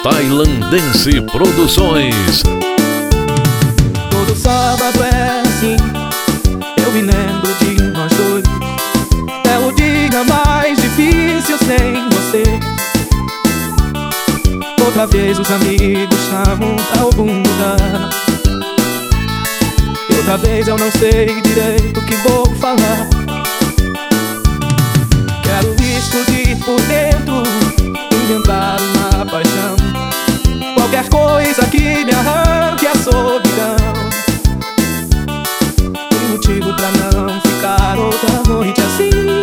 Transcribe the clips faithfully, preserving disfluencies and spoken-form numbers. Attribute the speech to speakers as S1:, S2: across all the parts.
S1: Tailandense Produções.
S2: Todo sábado é assim, eu me lembro de nós dois. É o dia mais difícil sem você. Outra vez os amigos chamam pra algum lugar. E outra vez eu não sei direito o que vou falar. Quero explodir por dentro, inventar uma paixão, qualquer coisa que me arranque a solidão. Tem motivo pra não ficar outra noite assim,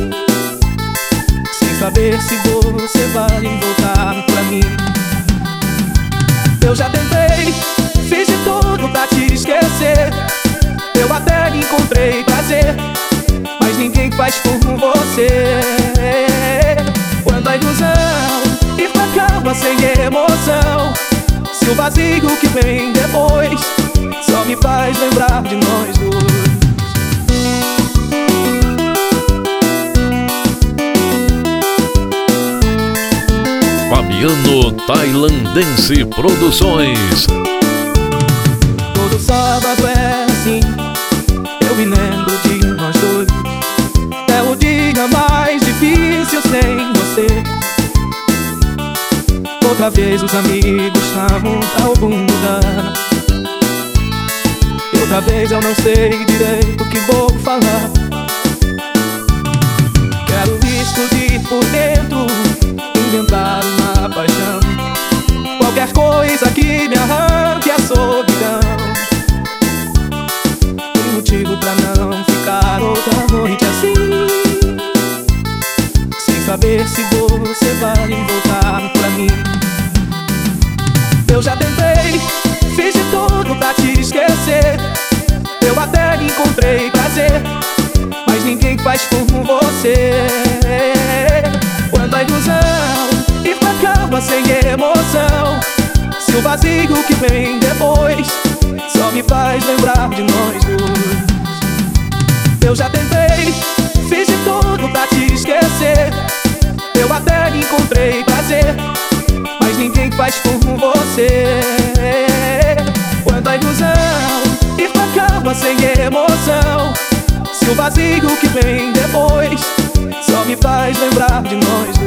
S2: sem saber se você vai voltar pra mim. Eu já tentei, fiz de tudo pra te esquecer. Eu até encontrei prazer, mas ninguém faz como você. Quando a ilusão ir pra cama sem emoção, se o vazio que vem depois só me faz lembrar de nós dois.
S1: Fabiano Tailandense Produções.
S2: Todo sábado é assim, eu me lembro de nós dois. É o dia mais difícil sem você. Outra vez os amigos chamam pra algum lugar. E outra vez eu não sei direito o que vou falar. Quero explodir por dentro, inventar uma paixão, qualquer coisa que me arranque a solidão. Tem motivo pra não ficar outra noite assim, sem saber se você vai voltar pra mim. Eu já tentei, fiz de tudo pra te esquecer. Eu até encontrei prazer, mas ninguém faz como você. Quando a ilusão ir pra cama sem emoção, se o vazio que vem depois só me faz lembrar de nós dois. Eu já tentei, fiz de tudo pra te esquecer. Eu até encontrei prazer, mas ninguém faz como você. Quando a ilusão ir pra cama sem emoção, se o vazio que vem depois só me faz lembrar de nós dois.